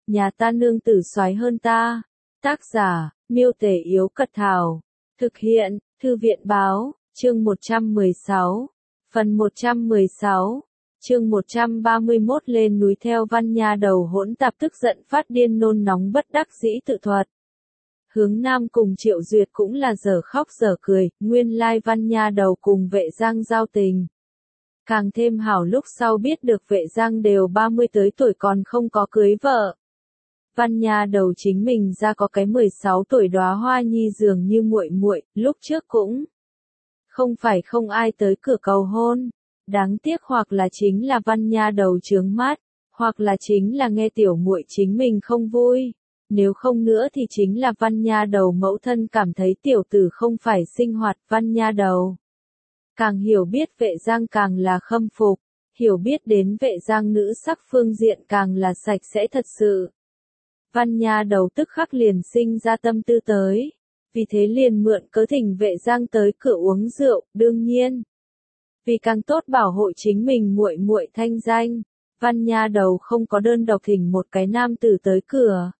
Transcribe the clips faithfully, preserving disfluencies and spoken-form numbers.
nhà ta nương tử soái hơn ta. Tác giả, Miêu Tể Yếu Cật Thảo. Thực hiện, Thư viện Báo, chương một trăm mười sáu. Phần một trăm mười sáu. Chương một trăm ba mươi mốt lên núi theo Văn Nha Đầu hỗn tạp tức giận phát điên nôn nóng bất đắc dĩ tự thuật. Hướng Nam cùng Triệu Duyệt cũng là dở khóc dở cười, nguyên lai Văn Nha Đầu cùng Vệ Giang giao tình. Càng thêm hảo lúc sau biết được Vệ Giang đều ba mươi tới tuổi còn không có cưới vợ. Văn Nha Đầu chính mình ra có cái mười sáu tuổi đóa hoa nhi dường như muội muội, lúc trước cũng không phải không ai tới cửa cầu hôn. Đáng tiếc hoặc là chính là Văn Nha Đầu chướng mắt, hoặc là chính là nghe tiểu muội chính mình không vui. Nếu không nữa thì chính là Văn Nha Đầu mẫu thân cảm thấy tiểu tử không phải sinh hoạt. Văn Nha Đầu càng hiểu biết Vệ Giang càng là khâm phục, hiểu biết đến Vệ Giang nữ sắc phương diện càng là sạch sẽ thật sự. Văn Nha Đầu tức khắc liền sinh ra tâm tư tới, vì thế liền mượn cớ thỉnh Vệ Giang tới cửa uống rượu. Đương nhiên, vì càng tốt bảo hộ chính mình muội muội thanh danh, Văn Nha Đầu không có đơn độc thỉnh một cái nam tử tới cửa.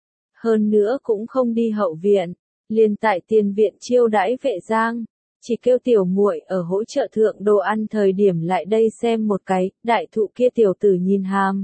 Hơn nữa cũng không đi hậu viện, liền tại tiền viện chiêu đãi Vệ Giang, chỉ kêu tiểu muội ở hỗ trợ thượng đồ ăn thời điểm lại đây xem một cái. Đại thụ kia tiểu tử nhìn hàm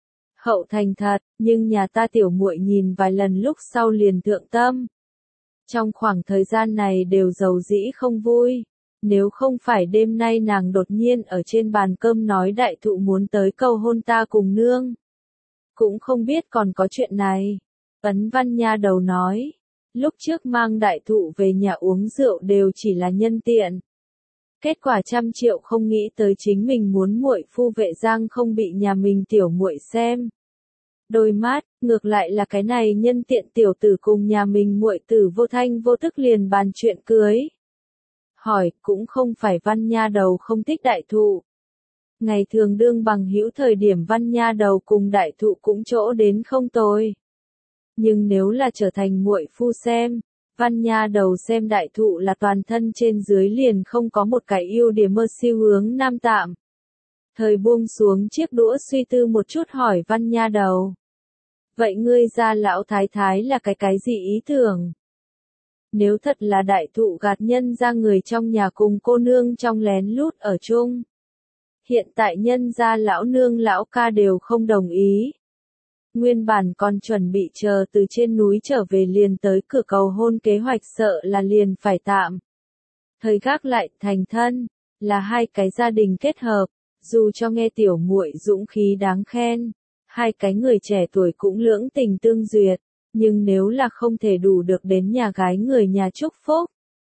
hậu thành thật, nhưng nhà ta tiểu muội nhìn vài lần lúc sau liền thượng tâm. Trong khoảng thời gian này đều giàu dĩ không vui, nếu không phải đêm nay nàng đột nhiên ở trên bàn cơm nói đại thụ muốn tới cầu hôn ta cùng nương, cũng không biết còn có chuyện này. Ấn Văn Nha Đầu nói, lúc trước mang đại thụ về nhà uống rượu đều chỉ là nhân tiện. Kết quả trăm triệu không nghĩ tới chính mình muốn muội phu Vệ Giang không bị nhà mình tiểu muội xem đôi mắt, ngược lại là cái này nhân tiện tiểu tử cùng nhà mình muội tử vô thanh vô tức liền bàn chuyện cưới. Hỏi, cũng không phải Văn Nha Đầu không thích đại thụ. Ngày thường đương bằng hữu thời điểm Văn Nha Đầu cùng đại thụ cũng chỗ đến không tồi. Nhưng nếu là trở thành muội phu xem, Văn Nha Đầu xem đại thụ là toàn thân trên dưới liền không có một cái ưu điểm mơ siêu hướng nam tạm. Thời buông xuống chiếc đũa suy tư một chút hỏi Văn Nha Đầu. Vậy ngươi gia lão thái thái là cái cái gì ý tưởng? Nếu thật là đại thụ gạt nhân ra người trong nhà cùng cô nương trong lén lút ở chung. Hiện tại nhân gia lão nương lão ca đều không đồng ý. Nguyên bản còn chuẩn bị chờ từ trên núi trở về liền tới cửa cầu hôn kế hoạch sợ là liền phải tạm thời gác lại. Thành thân là hai cái gia đình kết hợp, dù cho nghe tiểu muội dũng khí đáng khen, hai cái người trẻ tuổi cũng lưỡng tình tương duyệt, nhưng nếu là không thể đủ được đến nhà gái người nhà chúc phúc,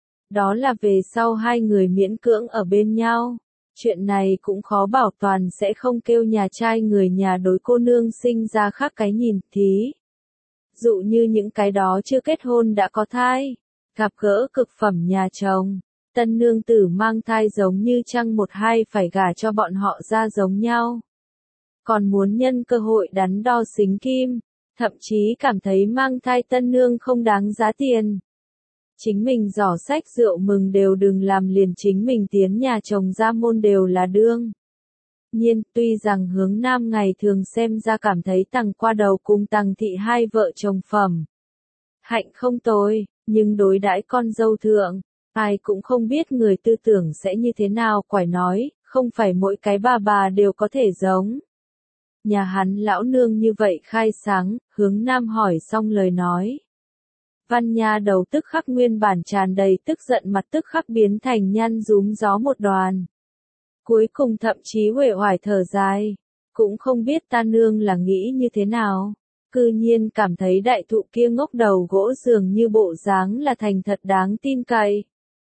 đó là về sau hai người miễn cưỡng ở bên nhau. Chuyện này cũng khó bảo toàn sẽ không kêu nhà trai người nhà đối cô nương sinh ra khác cái nhìn. Thí dụ như những cái đó chưa kết hôn đã có thai, gặp gỡ cực phẩm nhà chồng, tân nương tử mang thai giống như chăng một hai phải gả cho bọn họ ra giống nhau. Còn muốn nhân cơ hội đắn đo xính kim, thậm chí cảm thấy mang thai tân nương không đáng giá tiền. Chính mình giỏ sách rượu mừng đều đừng làm, liền chính mình tiến nhà chồng ra môn đều là đương nhiên. Tuy rằng Hướng Nam ngày thường xem ra cảm thấy Tằng Qua Đầu cùng Tằng Thị hai vợ chồng phẩm hạnh không tồi, nhưng đối đãi con dâu thượng, ai cũng không biết người tư tưởng sẽ như thế nào. Quải nói, không phải mỗi cái bà bà đều có thể giống nhà hắn lão nương như vậy khai sáng. Hướng Nam hỏi xong lời nói, Văn Nha Đầu tức khắc nguyên bản tràn đầy tức giận mặt tức khắc biến thành nhăn rúm gió một đoàn. Cuối cùng thậm chí uể oải thở dài, cũng không biết ta nương là nghĩ như thế nào, cư nhiên cảm thấy đại thụ kia ngốc đầu gỗ dường như bộ dáng là thành thật đáng tin cậy.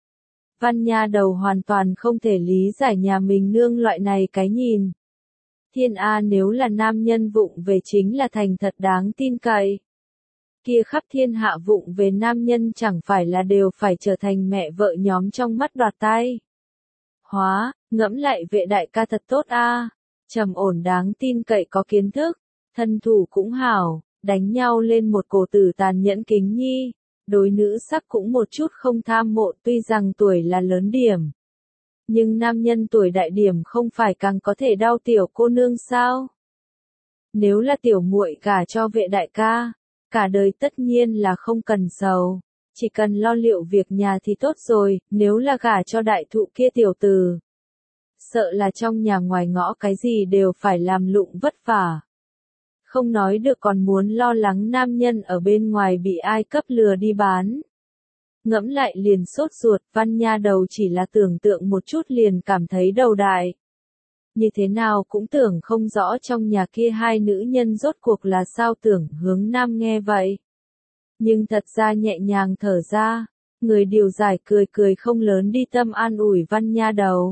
Văn Nha Đầu hoàn toàn không thể lý giải nhà mình nương loại này cái nhìn. Thiên A, nếu là nam nhân vụng về chính là thành thật đáng tin cậy, kia khắp thiên hạ vụng về nam nhân chẳng phải là đều phải trở thành mẹ vợ nhóm trong mắt đoạt tay. Hóa, ngẫm lại Vệ đại ca thật tốt a, trầm ổn đáng tin cậy có kiến thức, thân thủ cũng hảo, đánh nhau lên một cổ tử tàn nhẫn kính nhi, đối nữ sắc cũng một chút không tham mộ. Tuy rằng tuổi là lớn điểm, nhưng nam nhân tuổi đại điểm không phải càng có thể đau tiểu cô nương sao? Nếu là tiểu muội gả cho vệ đại ca, cả đời tất nhiên là không cần sầu, chỉ cần lo liệu việc nhà thì tốt rồi, nếu là gả cho đại thụ kia tiểu tử, sợ là trong nhà ngoài ngõ cái gì đều phải làm lụng vất vả. Không nói được còn muốn lo lắng nam nhân ở bên ngoài bị ai cấp lừa đi bán. Ngẫm lại liền sốt ruột, Văn Nha Đầu chỉ là tưởng tượng một chút liền cảm thấy đầu đại. Như thế nào cũng tưởng không rõ trong nhà kia hai nữ nhân rốt cuộc là sao tưởng Hướng Nam nghe vậy. Nhưng thật ra nhẹ nhàng thở ra, người điều giải cười cười không lớn đi tâm an ủi Văn Nha Đầu.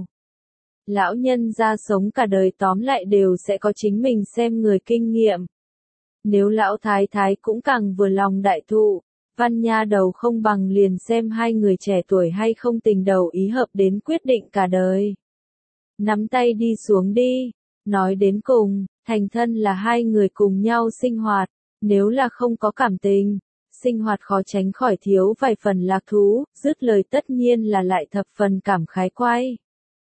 Lão nhân ra sống cả đời tóm lại đều sẽ có chính mình xem người kinh nghiệm. Nếu lão thái thái cũng càng vừa lòng đại thụ, Văn Nha Đầu không bằng liền xem hai người trẻ tuổi hay không tình đầu ý hợp đến quyết định cả đời. Nắm tay đi xuống đi, nói đến cùng, thành thân là hai người cùng nhau sinh hoạt, nếu là không có cảm tình, sinh hoạt khó tránh khỏi thiếu vài phần lạc thú, dứt lời tất nhiên là lại thập phần cảm khái quay.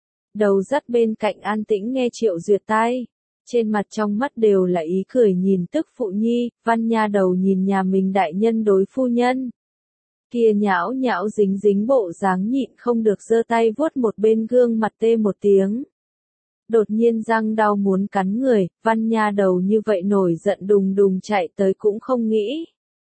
Đầu dắt bên cạnh an tĩnh nghe Triệu Duyệt tai, trên mặt trong mắt đều là ý cười nhìn tức phụ nhi, Văn Nha Đầu nhìn nhà mình đại nhân đối phu nhân. Kia nhão nhão dính dính bộ dáng nhịn không được giơ tay vuốt một bên gương mặt tê một tiếng. Đột nhiên răng đau muốn cắn người, Văn Nha Đầu như vậy nổi giận đùng đùng chạy tới cũng không nghĩ.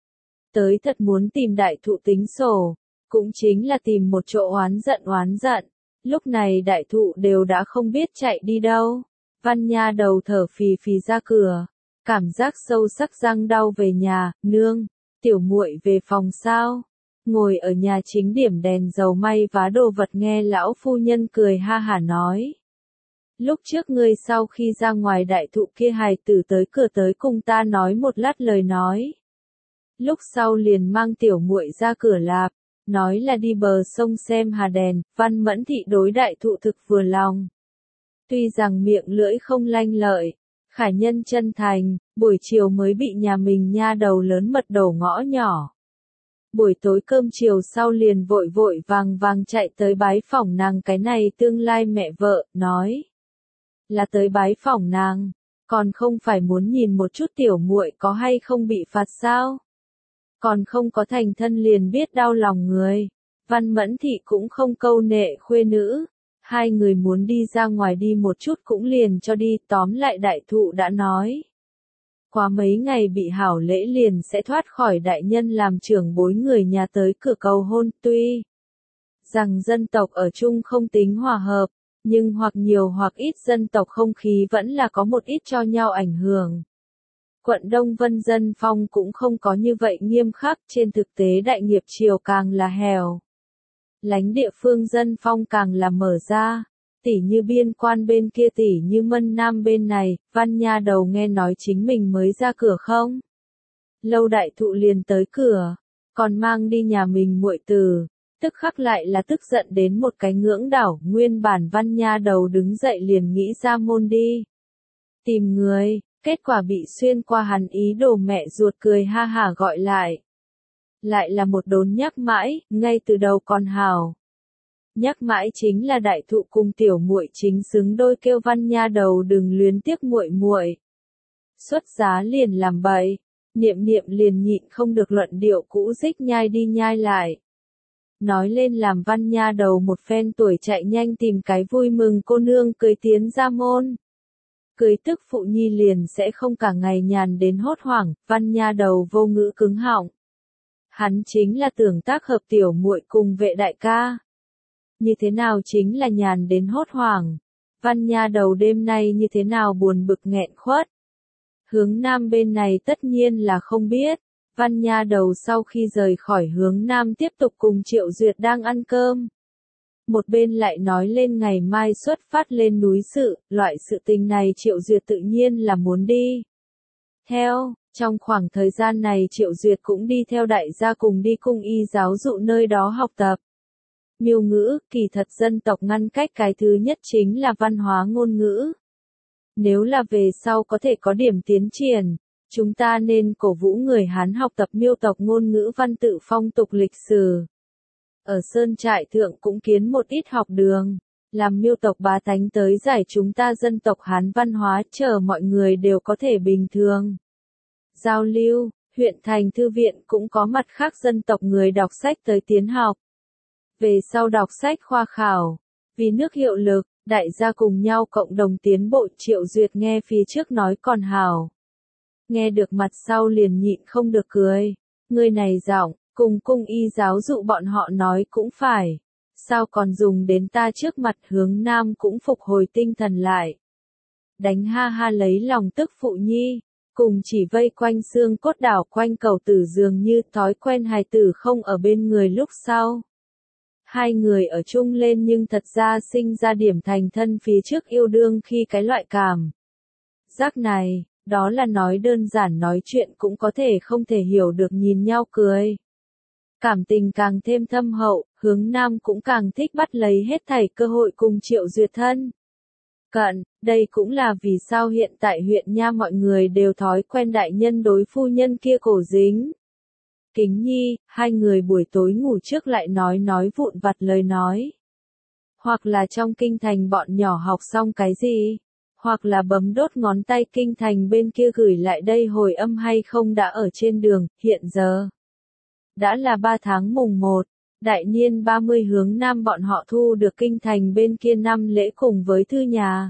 Tới thật muốn tìm đại thụ tính sổ, cũng chính là tìm một chỗ oán giận oán giận. Lúc này đại thụ đều đã không biết chạy đi đâu. Văn Nha Đầu thở phì phì ra cửa, cảm giác sâu sắc răng đau về nhà, nương, tiểu muội về phòng sao? Ngồi ở nhà chính điểm đèn dầu may vá đồ vật nghe lão phu nhân cười ha hả nói. Lúc trước ngươi sau khi ra ngoài đại thụ kia hài tử tới cửa tới cùng ta nói một lát lời nói. Lúc sau liền mang tiểu muội ra cửa lạp, nói là đi bờ sông xem hà đèn, Văn Mẫn Thị đối đại thụ thực vừa lòng. Tuy rằng miệng lưỡi không lanh lợi, khả nhân chân thành, buổi chiều mới bị nhà mình Nha Đầu lớn mật đổ ngõ nhỏ. Buổi tối cơm chiều sau liền vội vội vàng vàng chạy tới bái phỏng nàng cái này tương lai mẹ vợ, nói. Là tới bái phỏng nàng, còn không phải muốn nhìn một chút tiểu muội có hay không bị phạt sao? Còn không có thành thân liền biết đau lòng người. Văn Mẫn Thị cũng không câu nệ khuê nữ. Hai người muốn đi ra ngoài đi một chút cũng liền cho đi, tóm lại đại thụ đã nói. Qua mấy ngày bị hảo lễ liền sẽ thoát khỏi đại nhân làm trưởng bối người nhà tới cửa cầu hôn, tuy rằng dân tộc ở chung không tính hòa hợp, nhưng hoặc nhiều hoặc ít dân tộc không khí vẫn là có một ít cho nhau ảnh hưởng. Quận Đông Vân dân phong cũng không có như vậy nghiêm khắc, trên thực tế đại nghiệp triều càng là hèo. Lánh địa phương dân phong càng là mở ra, tỉ như biên quan bên kia tỉ như Mân Nam bên này, Văn Nha Đầu nghe nói chính mình mới ra cửa không? Lâu đại thụ liền tới cửa, còn mang đi nhà mình muội tử, tức khắc lại là tức giận đến một cái ngưỡng đảo, nguyên bản Văn Nha Đầu đứng dậy liền nghĩ ra môn đi. Tìm người, kết quả bị xuyên qua hắn ý đồ mẹ ruột cười ha hả gọi lại. Lại là một đốn nhắc mãi, ngay từ đầu còn hào. Nhắc mãi chính là đại thụ cùng tiểu muội chính xứng đôi kêu Văn Nha Đầu đừng luyến tiếc muội muội. Xuất giá liền làm bậy, niệm niệm liền nhịn không được luận điệu cũ dích nhai đi nhai lại. Nói lên làm Văn Nha Đầu một phen tuổi chạy nhanh tìm cái vui mừng cô nương cưới tiến ra môn. Cưới tức phụ nhi liền sẽ không cả ngày nhàn đến hốt hoảng, Văn Nha Đầu vô ngữ cứng họng. Hắn chính là tưởng tác hợp tiểu muội cùng vệ đại ca. Như thế nào chính là nhàn đến hốt hoảng. Văn Nha Đầu đêm nay như thế nào buồn bực nghẹn khuất. Hướng Nam bên này tất nhiên là không biết. Văn Nha Đầu sau khi rời khỏi Hướng Nam tiếp tục cùng Triệu Duyệt đang ăn cơm. Một bên lại nói lên ngày mai xuất phát lên núi sự, loại sự tình này Triệu Duyệt tự nhiên là muốn đi. Theo, trong khoảng thời gian này Triệu Duyệt cũng đi theo đại gia cùng đi cung y giáo dụ nơi đó học tập. Miêu ngữ, kỳ thật dân tộc ngăn cách cái thứ nhất chính là văn hóa ngôn ngữ. Nếu là về sau có thể có điểm tiến triển, chúng ta nên cổ vũ người Hán học tập miêu tộc ngôn ngữ văn tự phong tục lịch sử. Ở Sơn Trại Thượng cũng kiến một ít học đường, làm miêu tộc bá tánh tới giải chúng ta dân tộc Hán văn hóa, chờ mọi người đều có thể bình thường giao lưu. Huyện thành thư viện cũng có mặt khác dân tộc người đọc sách tới tiến học. Về sau đọc sách khoa khảo, vì nước hiệu lực, đại gia cùng nhau cộng đồng tiến bộ. Triệu Duyệt nghe phía trước nói còn hảo. Nghe được mặt sau liền nhịn không được cười. Người này giọng, cùng cung y giáo dụ bọn họ nói cũng phải. Sao còn dùng đến ta trước mặt? Hướng Nam cũng phục hồi tinh thần lại. Đánh ha ha lấy lòng tức phụ nhi. Cùng chỉ vây quanh xương cốt đảo quanh cầu tử dường như thói quen hài tử không ở bên người lúc sau. Hai người ở chung lên nhưng thật ra sinh ra điểm thành thân phía trước yêu đương khi cái loại cảm giác này, đó là nói đơn giản nói chuyện cũng có thể không thể hiểu được nhìn nhau cười. Cảm tình càng thêm thâm hậu, Hướng Nam cũng càng thích bắt lấy hết thảy cơ hội cùng Triệu Duyệt thân cận, đây cũng là vì sao hiện tại huyện nha mọi người đều thói quen đại nhân đối phu nhân kia cổ dính. Kính nhi, hai người buổi tối ngủ trước lại nói nói vụn vặt lời nói. Hoặc là trong kinh thành bọn nhỏ học xong cái gì, hoặc là bấm đốt ngón tay kinh thành bên kia gửi lại đây hồi âm hay không đã ở trên đường. Hiện giờ đã là ba tháng mùng một. Đại niên ba mươi Hướng Nam bọn họ thu được kinh thành bên kia năm lễ cùng với thư nhà.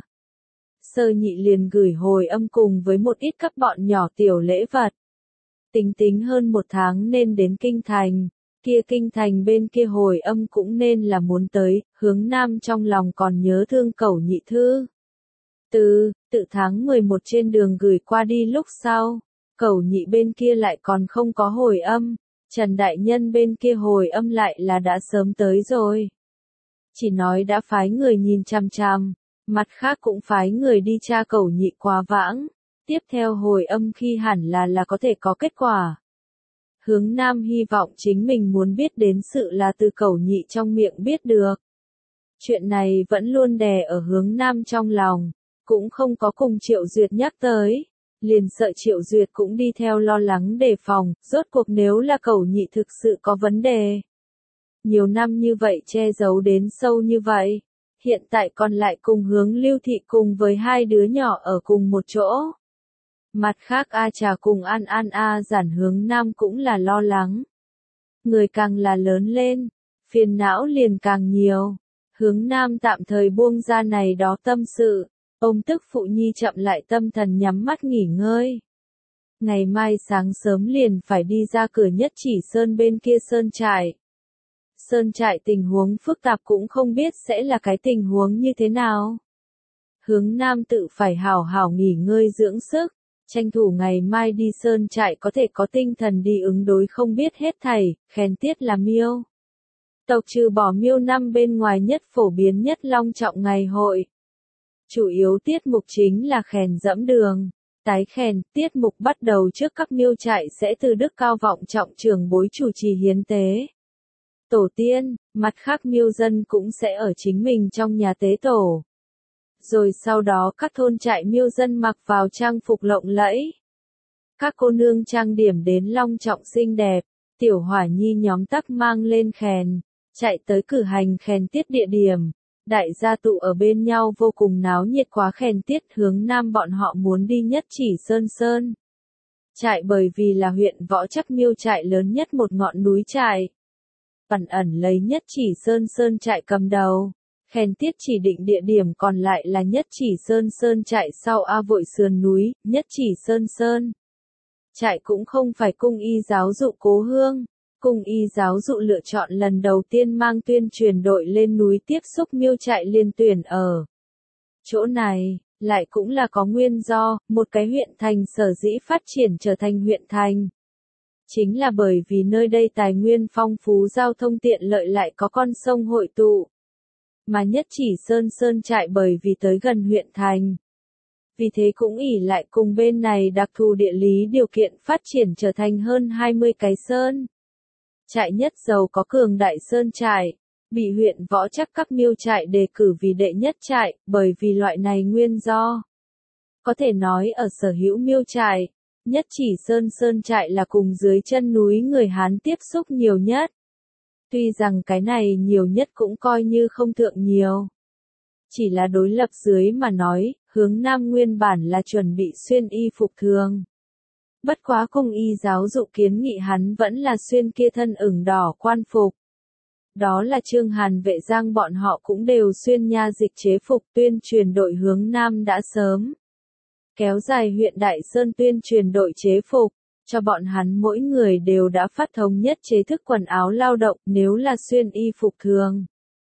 Sơ nhị liền gửi hồi âm cùng với một ít các bọn nhỏ tiểu lễ vật. Tính tính hơn một tháng nên đến kinh thành, kia kinh thành bên kia hồi âm cũng nên là muốn tới. Hướng Nam trong lòng còn nhớ thương Cẩu Nhị thư. Từ, tự tháng mười một trên đường gửi qua đi lúc sau, Cẩu Nhị bên kia lại còn không có hồi âm. Trần Đại Nhân bên kia hồi âm lại là đã sớm tới rồi. Chỉ nói đã phái người nhìn chằm chằm, mặt khác cũng phái người đi tra Cẩu Nhị quá vãng. Tiếp theo hồi âm khi hẳn là là có thể có kết quả. Hướng Nam hy vọng chính mình muốn biết đến sự là từ Cẩu Nhị trong miệng biết được. Chuyện này vẫn luôn đè ở Hướng Nam trong lòng, cũng không có cùng Triệu Duyệt nhắc tới. Liền sợ Triệu Duyệt cũng đi theo lo lắng đề phòng, rốt cuộc nếu là Cẩu Nhị thực sự có vấn đề. Nhiều năm như vậy che giấu đến sâu như vậy, hiện tại còn lại cùng Hướng Lưu Thị cùng với hai đứa nhỏ ở cùng một chỗ. Mặt khác A Trà cùng An An A Giản Hướng Nam cũng là lo lắng. Người càng là lớn lên, phiền não liền càng nhiều. Hướng Nam tạm thời buông ra này đó tâm sự. Ông tức phụ nhi chậm lại tâm thần nhắm mắt nghỉ ngơi. Ngày mai sáng sớm liền phải đi ra cửa Nhất Chỉ Sơn bên kia sơn trại. Sơn trại tình huống phức tạp cũng không biết sẽ là cái tình huống như thế nào. Hướng Nam tự phải hào hào nghỉ ngơi dưỡng sức, tranh thủ ngày mai đi sơn trại có thể có tinh thần đi ứng đối không biết hết thảy. Khen tiết là miêu tộc trừ bỏ miêu năm bên ngoài nhất phổ biến nhất long trọng ngày hội. Chủ yếu tiết mục chính là khèn dẫm đường, tái khèn. Tiết mục bắt đầu trước các miêu trại sẽ từ đức cao vọng trọng trưởng bối chủ trì hiến tế tổ tiên, mặt khác miêu dân cũng sẽ ở chính mình trong nhà tế tổ. Rồi sau đó các thôn trại miêu dân mặc vào trang phục lộng lẫy. Các cô nương trang điểm đến long trọng xinh đẹp, tiểu hỏa nhi nhóm tắc mang lên khèn, chạy tới cử hành khèn tiết địa điểm. Đại gia tụ ở bên nhau vô cùng náo nhiệt. Quá khèn tiết Hướng Nam bọn họ muốn đi Nhất Chỉ Sơn Sơn trại bởi vì là huyện Võ Trắc miêu trại lớn nhất một ngọn núi trại. Ẩn ẩn lấy Nhất Chỉ Sơn Sơn trại cầm đầu. Khèn tiết chỉ định địa điểm còn lại là Nhất Chỉ Sơn Sơn trại sau A Vội sườn núi. Nhất Chỉ Sơn Sơn trại cũng không phải cung y giáo dụ cố hương. Cung y giáo dụ lựa chọn lần đầu tiên mang tuyên truyền đội lên núi tiếp xúc miêu trại liên tuyển ở chỗ này, lại cũng là có nguyên do. Một cái huyện thành sở dĩ phát triển trở thành huyện thành, chính là bởi vì nơi đây tài nguyên phong phú, giao thông tiện lợi, lại có con sông hội tụ. Mà Nhất Chỉ Sơn Sơn trại bởi vì tới gần huyện thành, vì thế cũng ỷ lại cùng bên này đặc thù địa lý điều kiện phát triển trở thành hơn hai mươi cái sơn trại nhất giàu có cường đại sơn trại, bị huyện Võ Trắc các miêu trại đề cử vì đệ nhất trại. Bởi vì loại này nguyên do, có thể nói ở sở hữu miêu trại, Nhất Chỉ Sơn Sơn trại là cùng dưới chân núi người Hán tiếp xúc nhiều nhất. Tuy rằng cái này nhiều nhất cũng coi như không thượng nhiều, Chỉ là đối lập dưới mà nói, hướng Nam nguyên bản là chuẩn bị xuyên y phục thường. Bất quá cung y giáo dụ kiến nghị hắn vẫn là xuyên kia thân ửng đỏ quan phục. Đó là Trương Hàn Vệ Giang bọn họ cũng đều xuyên nha dịch chế phục, tuyên truyền đội hướng Nam đã sớm kéo dài huyện Đại Sơn tuyên truyền đội chế phục, cho bọn hắn mỗi người đều đã phát thống nhất chế thức quần áo lao động, nếu là xuyên y phục thường.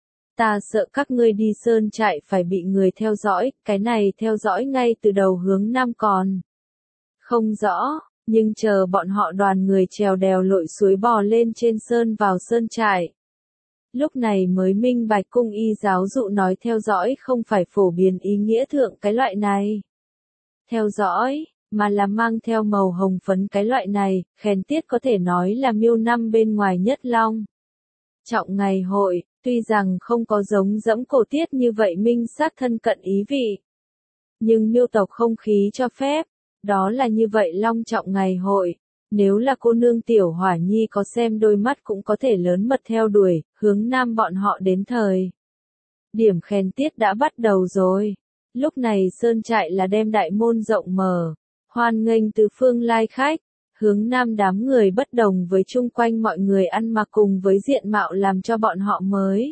Ta sợ các ngươi đi sơn trại phải bị người theo dõi, cái này theo dõi ngay từ đầu hướng Nam còn không rõ, nhưng chờ bọn họ đoàn người trèo đèo lội suối bò lên trên sơn vào sơn trại. Lúc này mới minh bạch cung y giáo dụ nói theo dõi không phải phổ biến ý nghĩa thượng cái loại này. Theo dõi, mà là mang theo màu hồng phấn cái loại này, khen tiết có thể nói là miêu năm bên ngoài nhất long. Trọng ngày hội, tuy rằng không có giống dẫm cổ tiết như vậy minh sát thân cận ý vị. Nhưng miêu tộc không khí cho phép, đó là như vậy long trọng ngày hội. Nếu là cô nương tiểu hỏa nhi có xem đôi mắt cũng có thể lớn mật theo đuổi, hướng Nam bọn họ đến thời. Điểm khen tiết đã bắt đầu rồi. Lúc này sơn trại là đem đại môn rộng mở, hoan nghênh từ phương lai khách, hướng Nam đám người bất đồng với chung quanh mọi người ăn mặc cùng với diện mạo làm cho bọn họ mới.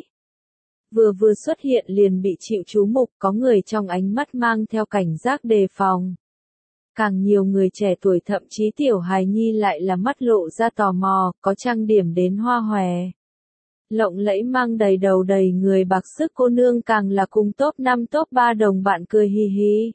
Vừa vừa xuất hiện liền bị chịu chú mục, có người trong ánh mắt mang theo cảnh giác đề phòng. Càng nhiều người trẻ tuổi thậm chí tiểu hài nhi lại là mắt lộ ra tò mò, có trang điểm đến hoa hòe. Lộng lẫy mang đầy đầu đầy người bạc sức cô nương càng là cùng top năm top ba đồng bạn cười hi hi.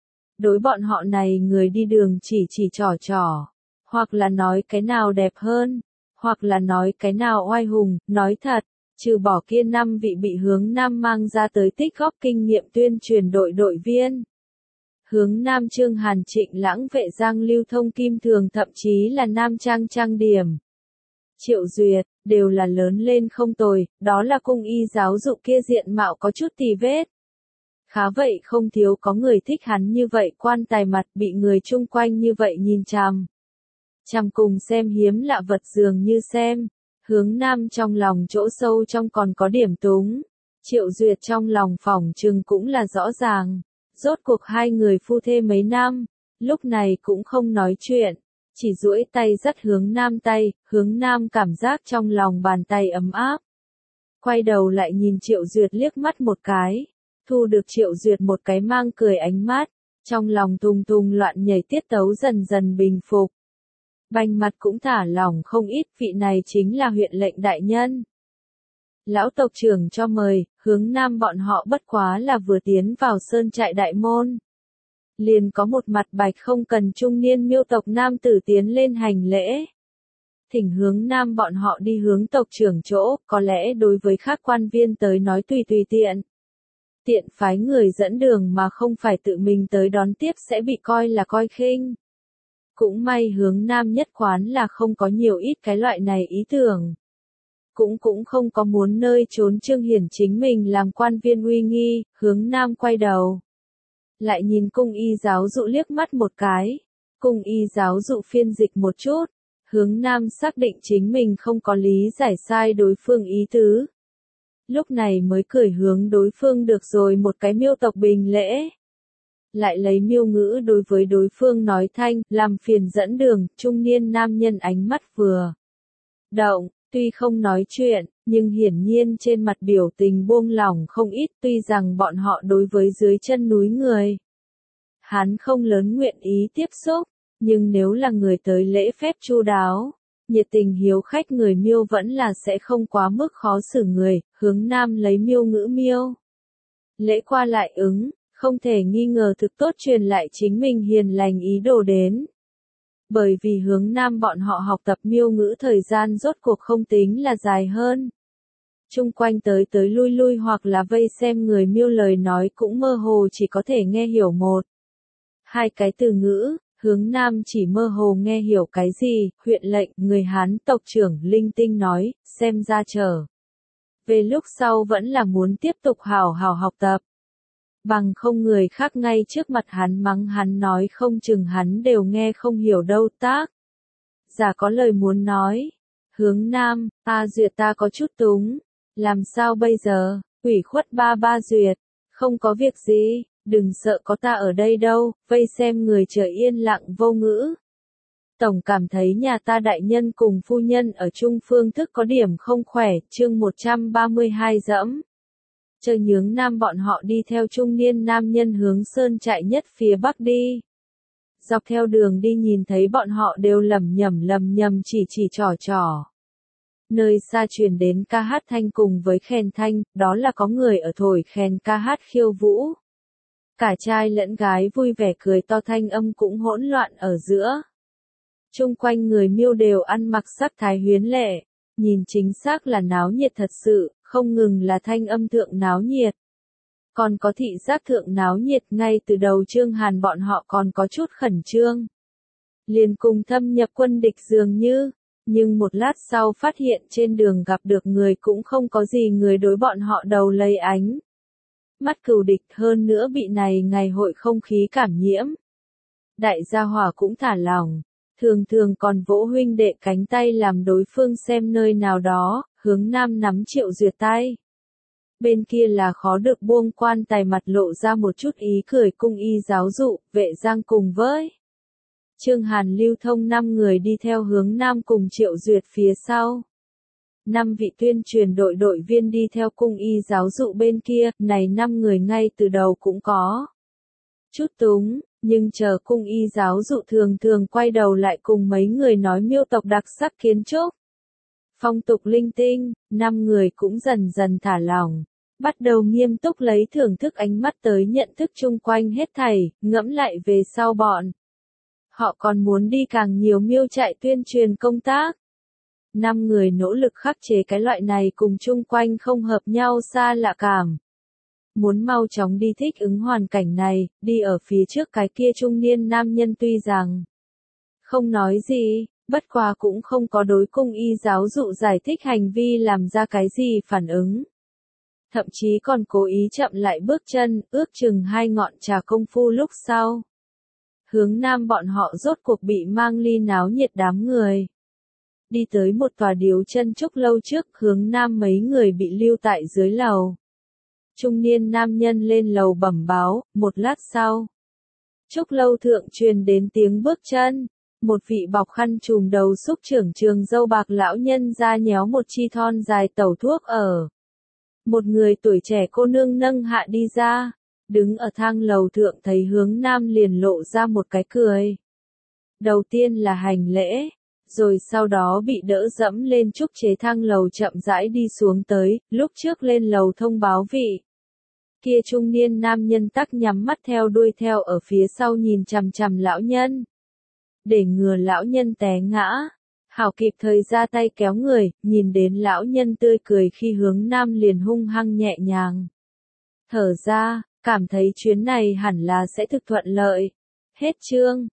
Đối bọn họ này người đi đường chỉ chỉ trò trò, hoặc là nói cái nào đẹp hơn, hoặc là nói cái nào oai hùng, nói thật, trừ bỏ kia năm vị bị hướng Nam mang ra tới tích góp kinh nghiệm tuyên truyền đội đội viên. Hướng Nam Trương Hàn Trịnh Lãng Vệ Giang Lưu Thông Kim Thường thậm chí là Nam Trang trang điểm. Triệu Duyệt, đều là lớn lên không tồi, đó là cung y giáo dụ kia diện mạo có chút tì vết. Khá vậy không thiếu có người thích hắn như vậy quan tài mặt bị người chung quanh như vậy nhìn chằm. Chằm cùng xem hiếm lạ vật dường như xem, hướng Nam trong lòng chỗ sâu trong còn có điểm túng. Triệu Duyệt trong lòng phỏng chừng cũng là rõ ràng. Rốt cuộc hai người phu thê mấy năm, lúc này cũng không nói chuyện, chỉ duỗi tay dắt hướng Nam tay, hướng Nam cảm giác trong lòng bàn tay ấm áp. Quay đầu lại nhìn Triệu Duyệt liếc mắt một cái, thu được Triệu Duyệt một cái mang cười ánh mắt, trong lòng tung tung loạn nhảy tiết tấu dần dần bình phục. Banh mặt cũng thả lỏng không ít, vị này chính là huyện lệnh đại nhân. Lão tộc trưởng cho mời, hướng Nam bọn họ bất quá là vừa tiến vào sơn trại đại môn. Liền có một mặt bạch không cần trung niên miêu tộc nam tử tiến lên hành lễ. Thỉnh hướng Nam bọn họ đi hướng tộc trưởng chỗ, có lẽ đối với các quan viên tới nói tùy tùy tiện. Tiện phái người dẫn đường mà không phải tự mình tới đón tiếp sẽ bị coi là coi khinh. Cũng may hướng Nam nhất quán là không có nhiều ít cái loại này ý tưởng. Cũng cũng không có muốn nơi trốn trương hiển chính mình làm quan viên uy nghi, hướng Nam quay đầu. Lại nhìn cung y giáo dụ liếc mắt một cái, cung y giáo dụ phiên dịch một chút, hướng Nam xác định chính mình không có lý giải sai đối phương ý tứ. Lúc này mới cười hướng đối phương được rồi một cái miêu tộc bình lễ. Lại lấy miêu ngữ đối với đối phương nói thanh, làm phiền dẫn đường, trung niên nam nhân ánh mắt vừa động. Tuy không nói chuyện, nhưng hiển nhiên trên mặt biểu tình buông lỏng không ít, tuy rằng bọn họ đối với dưới chân núi người. Hắn không lớn nguyện ý tiếp xúc, nhưng nếu là người tới lễ phép chu đáo, nhiệt tình hiếu khách người miêu vẫn là sẽ không quá mức khó xử người, hướng Nam lấy miêu ngữ miêu. Lễ qua lại ứng, không thể nghi ngờ thực tốt truyền lại chính mình hiền lành ý đồ đến. Bởi vì hướng Nam bọn họ học tập miêu ngữ thời gian rốt cuộc không tính là dài hơn. Chung quanh tới tới lui lui hoặc là vây xem người miêu lời nói cũng mơ hồ chỉ có thể nghe hiểu một. Hai cái từ ngữ, hướng Nam chỉ mơ hồ nghe hiểu cái gì, huyện lệnh, người Hán tộc trưởng linh tinh nói, xem ra chờ. Về lúc sau vẫn là muốn tiếp tục hào hào học tập. Bằng không người khác ngay trước mặt hắn mắng hắn nói không chừng hắn đều nghe không hiểu đâu tác. Giả có lời muốn nói. Hướng Nam, ta Duyệt ta có chút túng. Làm sao bây giờ, ủy khuất ba ba Duyệt. Không có việc gì, đừng sợ có ta ở đây đâu, vây xem người trời yên lặng vô ngữ. Tổng cảm thấy nhà ta đại nhân cùng phu nhân ở chung phương thức có điểm không khỏe, chương một trăm ba mươi hai dẫm. Chờ nhướng nam bọn họ đi theo trung niên nam nhân hướng sơn trại nhất phía bắc đi. Dọc theo đường đi nhìn thấy bọn họ đều lẩm nhẩm lầm nhầm chỉ chỉ trò trò. Nơi xa truyền đến ca hát thanh cùng với khen thanh, đó là có người ở thổi khen ca hát khiêu vũ. Cả trai lẫn gái vui vẻ cười to, thanh âm cũng hỗn loạn ở giữa. Chung quanh người Miêu đều ăn mặc sắc thái huyến lệ, nhìn chính xác là náo nhiệt thật sự, không ngừng là thanh âm thượng náo nhiệt. Còn có thị giác thượng náo nhiệt, ngay từ đầu Trương Hàn bọn họ còn có chút khẩn trương. Liền cùng thâm nhập quân địch dường như, nhưng một lát sau phát hiện trên đường gặp được người cũng không có gì người đối bọn họ đầu lấy ánh. Mắt cừu địch, hơn nữa bị này ngày hội không khí cảm nhiễm. Đại gia hỏa cũng thả lỏng, thường thường còn vỗ huynh đệ cánh tay làm đối phương xem nơi nào đó, hướng nam nắm Triệu Duyệt tay. Bên kia là khó được buông quan tài mặt lộ ra một chút ý cười, cung y giáo dụ, Vệ Giang cùng với Trương Hàn lưu thông năm người đi theo hướng nam cùng Triệu Duyệt phía sau. Năm vị tuyên truyền đội đội viên đi theo cung y giáo dụ bên kia, này năm người ngay từ đầu cũng có chút túng, nhưng chờ cung y giáo dụ thường thường quay đầu lại cùng mấy người nói Miêu tộc đặc sắc kiến trúc, phong tục linh tinh, năm người cũng dần dần thả lỏng, bắt đầu nghiêm túc lấy thưởng thức ánh mắt tới nhận thức chung quanh hết thảy, ngẫm lại về sau bọn. Họ còn muốn đi càng nhiều Miêu trại tuyên truyền công tác. Năm người nỗ lực khắc chế cái loại này cùng chung quanh không hợp nhau xa lạ cảm. Muốn mau chóng đi thích ứng hoàn cảnh này, đi ở phía trước cái kia trung niên nam nhân tuy rằng không nói gì, bất quá cũng không có đối cung y giáo dụ giải thích hành vi làm ra cái gì phản ứng. Thậm chí còn cố ý chậm lại bước chân, ước chừng hai ngọn trà công phu lúc sau. Hướng nam bọn họ rốt cuộc bị mang ly náo nhiệt đám người. Đi tới một tòa điếu chân trúc lâu trước, hướng nam mấy người bị lưu tại dưới lầu. Trung niên nam nhân lên lầu bẩm báo, một lát sau. Trúc lâu thượng truyền đến tiếng bước chân, một vị bọc khăn trùm đầu xúc trưởng trường dâu bạc lão nhân ra nhéo một chi thon dài tẩu thuốc ở. Một người tuổi trẻ cô nương nâng hạ đi ra, đứng ở thang lầu thượng thấy hướng nam liền lộ ra một cái cười. Đầu tiên là hành lễ, rồi sau đó bị đỡ dẫm lên trúc chế thang lầu chậm rãi đi xuống tới, lúc trước lên lầu thông báo vị. Kia trung niên nam nhân tắc nhắm mắt theo đuôi theo ở phía sau nhìn chằm chằm lão nhân. Để ngừa lão nhân té ngã, hảo kịp thời ra tay kéo người, nhìn đến lão nhân tươi cười khi hướng nam liền hung hăng nhẹ nhàng. Thở ra, cảm thấy chuyến này hẳn là sẽ thực thuận lợi. Hết chương.